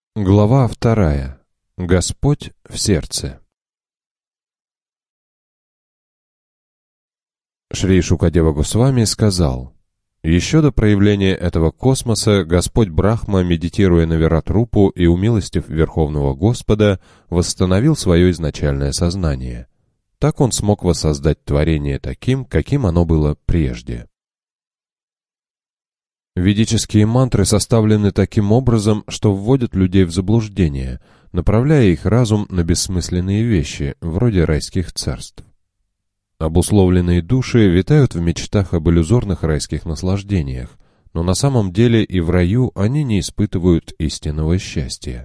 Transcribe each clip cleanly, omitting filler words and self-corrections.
Глава 2. Господь в сердце. Шри Шукадева Госвами сказал: «Еще до проявления этого космоса Господь Брахма, медитируя на Вират-рупу и умилостив Верховного Господа, восстановил свое изначальное сознание. Так он смог воссоздать творение таким, каким оно было прежде». Ведические мантры составлены таким образом, что вводят людей в заблуждение, направляя их разум на бессмысленные вещи, вроде райских царств. Обусловленные души витают в мечтах об иллюзорных райских наслаждениях, но на самом деле и в раю они не испытывают истинного счастья.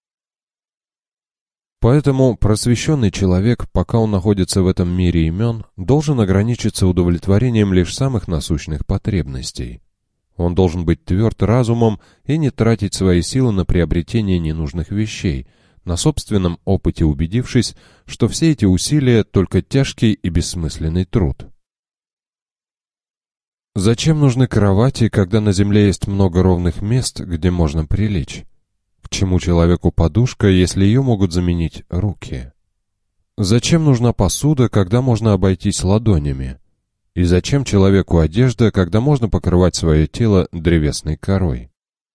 Поэтому просвещенный человек, пока он находится в этом мире имен, должен ограничиться удовлетворением лишь самых насущных потребностей. Он должен быть тверд разумом и не тратить свои силы на приобретение ненужных вещей, на собственном опыте убедившись, что все эти усилия — только тяжкий и бессмысленный труд. Зачем нужны кровати, когда на земле есть много ровных мест, где можно прилечь? К чему человеку подушка, если ее могут заменить руки? Зачем нужна посуда, когда можно обойтись ладонями? И зачем человеку одежда, когда можно покрывать свое тело древесной корой?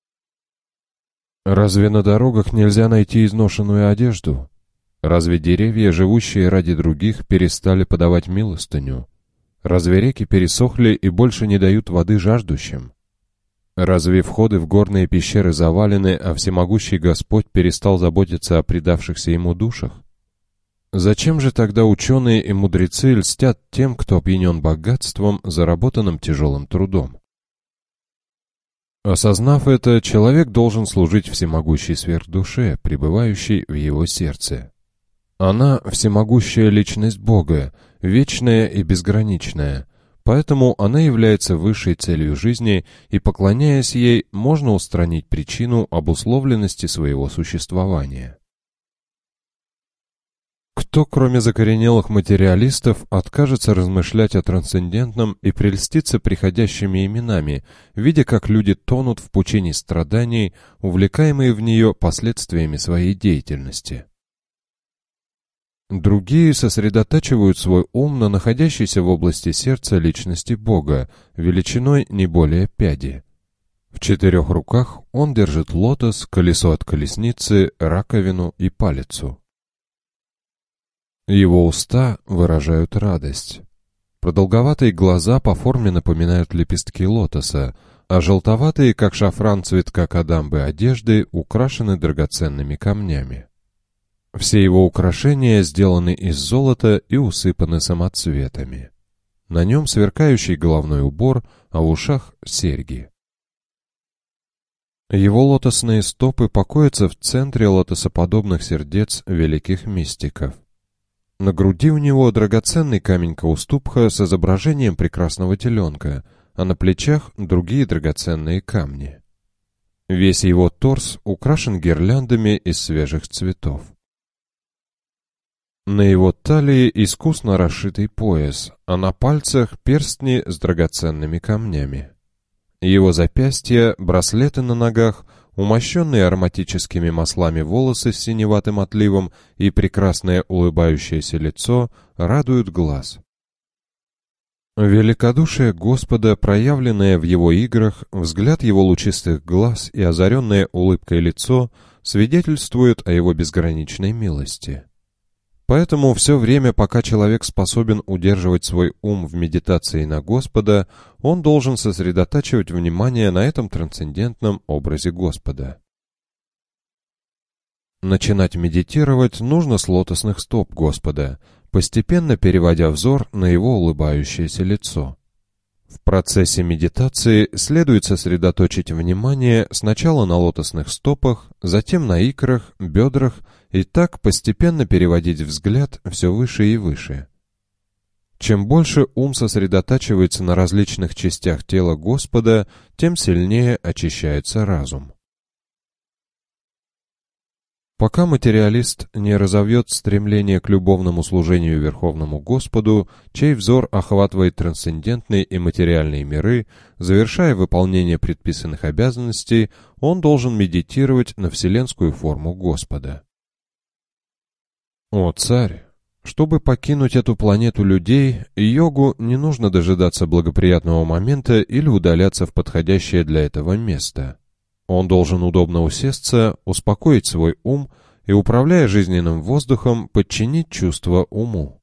Разве на дорогах нельзя найти изношенную одежду? Разве деревья, живущие ради других, перестали подавать милостыню? Разве реки пересохли и больше не дают воды жаждущим? Разве входы в горные пещеры завалены, а всемогущий Господь перестал заботиться о предавшихся ему душах? Зачем же тогда ученые и мудрецы льстят тем, кто опьянен богатством, заработанным тяжелым трудом? Осознав это, человек должен служить всемогущей сверхдуше, пребывающей в его сердце. Она — всемогущая личность Бога, вечная и безграничная, поэтому она является высшей целью жизни, и, поклоняясь ей, можно устранить причину обусловленности своего существования. Кто, кроме закоренелых материалистов, откажется размышлять о трансцендентном и прельститься приходящими именами, видя, как люди тонут в пучине страданий, увлекаемые в нее последствиями своей деятельности? Другие сосредотачивают свой ум на находящейся в области сердца личности Бога, величиной не более пяди. В 4 руках он держит лотос, колесо от колесницы, раковину и палицу. Его уста выражают радость. Продолговатые глаза по форме напоминают лепестки лотоса, а желтоватые, как шафран цветка кадамбы, одежды украшены драгоценными камнями. Все его украшения сделаны из золота и усыпаны самоцветами. На нем сверкающий головной убор, а в ушах серьги. Его лотосные стопы покоятся в центре лотосоподобных сердец великих мистиков. На груди у него драгоценный камень каустубха с изображением прекрасного теленка, а на плечах другие драгоценные камни. Весь его торс украшен гирляндами из свежих цветов. На его талии искусно расшитый пояс, а на пальцах перстни с драгоценными камнями. Его запястья, браслеты на ногах, умощенные ароматическими маслами волосы с синеватым отливом и прекрасное улыбающееся лицо радуют глаз. Великодушие Господа, проявленное в его играх, взгляд его лучистых глаз и озаренное улыбкой лицо свидетельствуют о его безграничной милости. Поэтому все время, пока человек способен удерживать свой ум в медитации на Господа, он должен сосредотачивать внимание на этом трансцендентном образе Господа. Начинать медитировать нужно с лотосных стоп Господа, постепенно переводя взор на его улыбающееся лицо. В процессе медитации следует сосредоточить внимание сначала на лотосных стопах, затем на икрах, бедрах, и так постепенно переводить взгляд все выше и выше. Чем больше ум сосредотачивается на различных частях тела Господа, тем сильнее очищается разум. Пока материалист не разовьет стремление к любовному служению Верховному Господу, чей взор охватывает трансцендентные и материальные миры, завершая выполнение предписанных обязанностей, он должен медитировать на вселенскую форму Господа. О, царь! Чтобы покинуть эту планету людей, йогу не нужно дожидаться благоприятного момента или удаляться в подходящее для этого место. Он должен удобно усесться, успокоить свой ум и, управляя жизненным воздухом, подчинить чувства уму.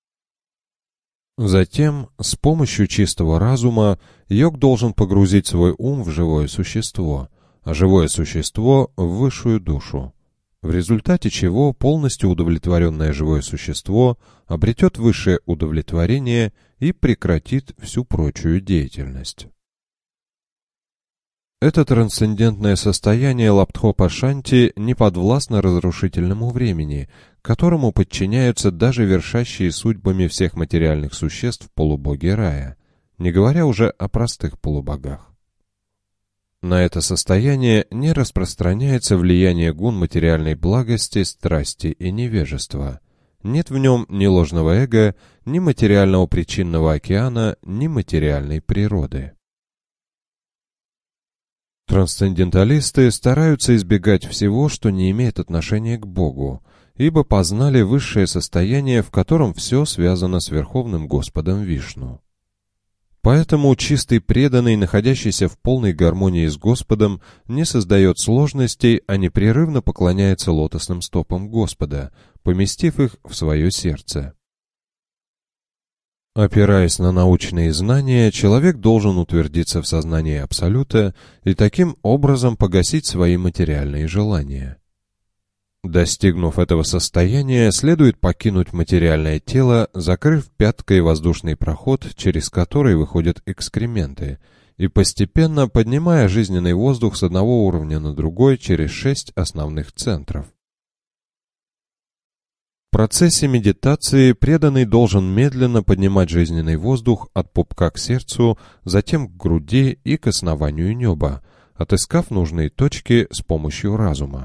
Затем, с помощью чистого разума, йог должен погрузить свой ум в живое существо, а живое существо — в высшую душу, в результате чего полностью удовлетворенное живое существо обретет высшее удовлетворение и прекратит всю прочую деятельность. Это трансцендентное состояние Лабдхопа-шанти не подвластно разрушительному времени, которому подчиняются даже вершащие судьбами всех материальных существ полубоги рая, не говоря уже о простых полубогах. На это состояние не распространяется влияние гун материальной благости, страсти и невежества. Нет в нем ни ложного эго, ни материального причинного океана, ни материальной природы. Трансценденталисты стараются избегать всего, что не имеет отношения к Богу, ибо познали высшее состояние, в котором все связано с Верховным Господом Вишну. Поэтому чистый преданный, находящийся в полной гармонии с Господом, не создает сложностей, а непрерывно поклоняется лотосным стопам Господа, поместив их в свое сердце. Опираясь на научные знания, человек должен утвердиться в сознании Абсолюта и таким образом погасить свои материальные желания. Достигнув этого состояния, следует покинуть материальное тело, закрыв пяткой воздушный проход, через который выходят экскременты, и постепенно поднимая жизненный воздух с одного уровня на другой через 6 основных центров. В процессе медитации преданный должен медленно поднимать жизненный воздух от пупка к сердцу, затем к груди и к основанию неба, отыскав нужные точки с помощью разума.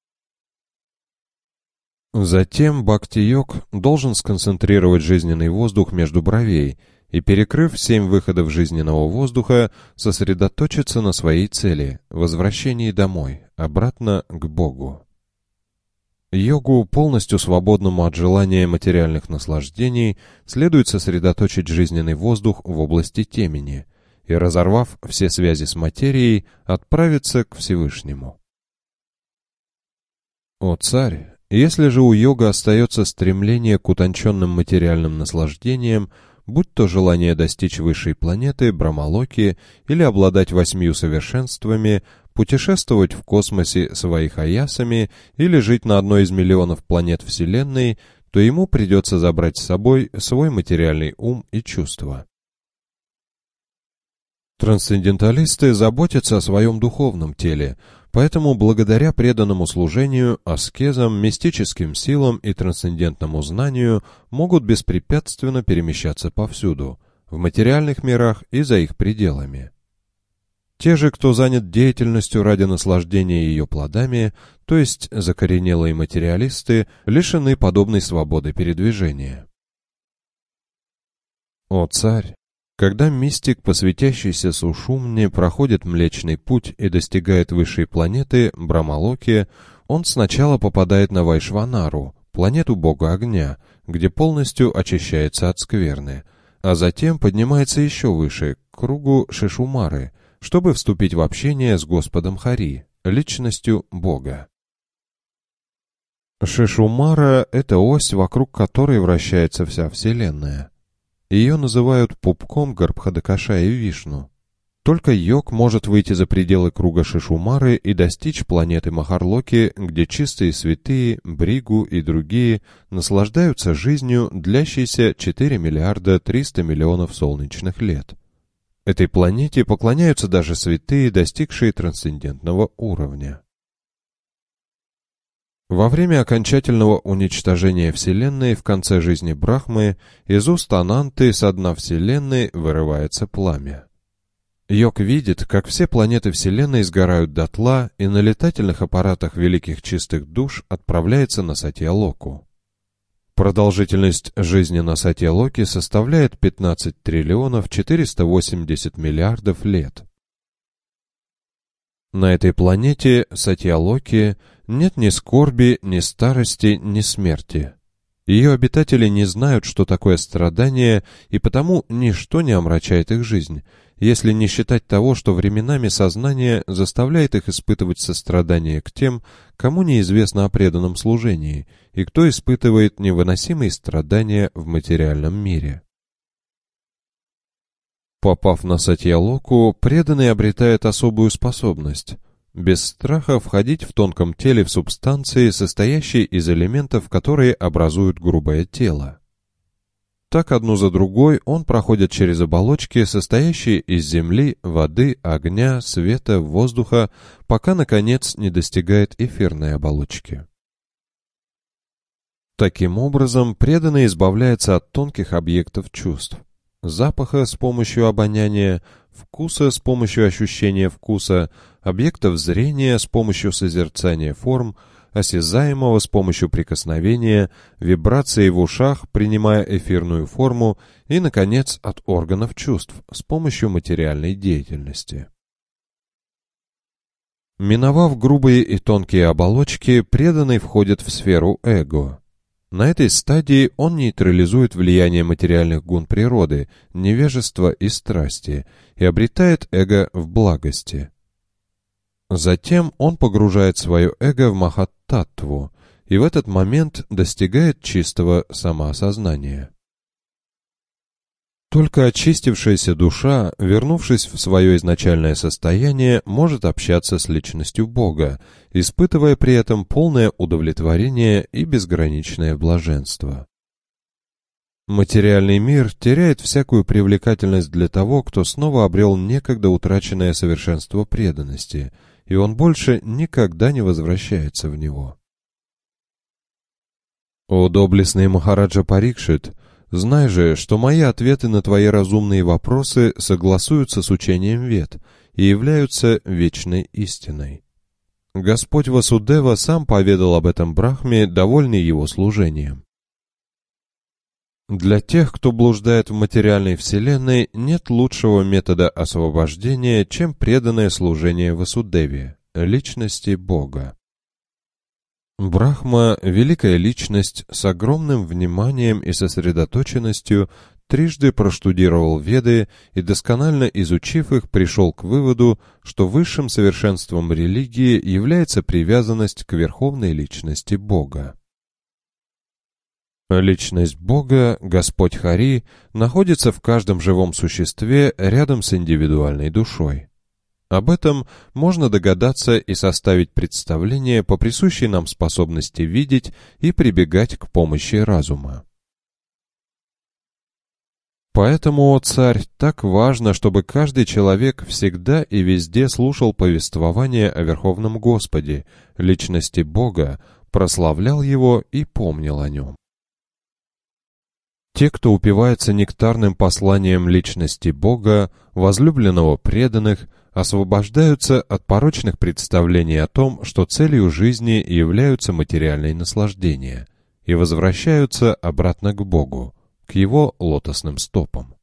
Затем бхакти-йог должен сконцентрировать жизненный воздух между бровей и, перекрыв 7 выходов жизненного воздуха, сосредоточиться на своей цели – возвращении домой, обратно к Богу. Йогу, полностью свободному от желания материальных наслаждений, следует сосредоточить жизненный воздух в области темени и, разорвав все связи с материей, отправиться к Всевышнему. О, царь! Если же у йога остается стремление к утонченным материальным наслаждениям, будь то желание достичь высшей планеты, Брахмалоки, или обладать 8 совершенствами, путешествовать в космосе с вайхаясами или жить на одной из миллионов планет Вселенной, то ему придется забрать с собой свой материальный ум и чувства. Трансценденталисты заботятся о своем духовном теле, поэтому благодаря преданному служению, аскезам, мистическим силам и трансцендентному знанию могут беспрепятственно перемещаться повсюду, в материальных мирах и за их пределами. Те же, кто занят деятельностью ради наслаждения ее плодами, то есть закоренелые материалисты, лишены подобной свободы передвижения. О, царь! Когда мистик, посвятящийся Сушумне, проходит Млечный Путь и достигает высшей планеты, Брахмалоки, он сначала попадает на Вайшванару, планету бога огня, где полностью очищается от скверны, а затем поднимается еще выше, к кругу Шишумары, чтобы вступить в общение с Господом Хари, личностью Бога. Шишумара — это ось, вокруг которой вращается вся Вселенная. Ее называют пупком Гарбхадакаша и Вишну. Только йог может выйти за пределы круга Шишумары и достичь планеты Махарлоки, где чистые святые, Бригу и другие наслаждаются жизнью, длящейся 4 миллиарда 300 миллионов солнечных лет. Этой планете поклоняются даже святые, достигшие трансцендентного уровня. Во время окончательного уничтожения Вселенной в конце жизни Брахмы из уст Ананты со дна Вселенной вырывается пламя. Йог видит, как все планеты Вселенной сгорают дотла и на летательных аппаратах великих чистых душ отправляется на Сатья-Локу. Продолжительность жизни на Сатья-Локе составляет 15 триллионов 480 миллиардов лет. На этой планете Сатья-Локе нет ни скорби, ни старости, ни смерти. Ее обитатели не знают, что такое страдание, и потому ничто не омрачает их жизнь, если не считать того, что временами сознание заставляет их испытывать сострадание к тем, кому неизвестно о преданном служении, и кто испытывает невыносимые страдания в материальном мире. Попав на Сатья-Локу, преданный обретает особую способность – без страха входить в тонком теле в субстанции, состоящей из элементов, которые образуют грубое тело. Так одну за другой он проходит через оболочки, состоящие из земли, воды, огня, света, воздуха, пока, наконец, не достигает эфирной оболочки. Таким образом, преданный избавляется от тонких объектов чувств, запаха с помощью обоняния, вкуса с помощью ощущения вкуса, объектов зрения с помощью созерцания форм, осязаемого с помощью прикосновения, вибрации в ушах, принимая эфирную форму, и, наконец, от органов чувств с помощью материальной деятельности. Миновав грубые и тонкие оболочки, преданный входит в сферу эго. На этой стадии он нейтрализует влияние материальных гун природы, невежества и страсти и обретает эго в благости. Затем он погружает свое эго в Махаттаттву и в этот момент достигает чистого самоосознания. Только очистившаяся душа, вернувшись в свое изначальное состояние, может общаться с личностью Бога, испытывая при этом полное удовлетворение и безграничное блаженство. Материальный мир теряет всякую привлекательность для того, кто снова обрел некогда утраченное совершенство преданности, и он больше никогда не возвращается в него. О доблестный Махараджа Парикшит! Знай же, что мои ответы на твои разумные вопросы согласуются с учением Вед и являются вечной истиной. Господь Васудева сам поведал об этом Брахме, довольный его служением. Для тех, кто блуждает в материальной вселенной, нет лучшего метода освобождения, чем преданное служение Васудеве, личности Бога. Брахма, великая личность, с огромным вниманием и сосредоточенностью трижды проштудировал Веды и, досконально изучив их, пришел к выводу, что высшим совершенством религии является привязанность к верховной личности Бога. Личность Бога, Господь Хари, находится в каждом живом существе рядом с индивидуальной душой. Об этом можно догадаться и составить представление по присущей нам способности видеть и прибегать к помощи разума. Поэтому, о царь, так важно, чтобы каждый человек всегда и везде слушал повествование о Верховном Господе, личности Бога, прославлял Его и помнил о Нем. Те, кто упивается нектарным посланием личности Бога, возлюбленного преданных, освобождаются от порочных представлений о том, что целью жизни являются материальные наслаждения, и возвращаются обратно к Богу, к Его лотосным стопам.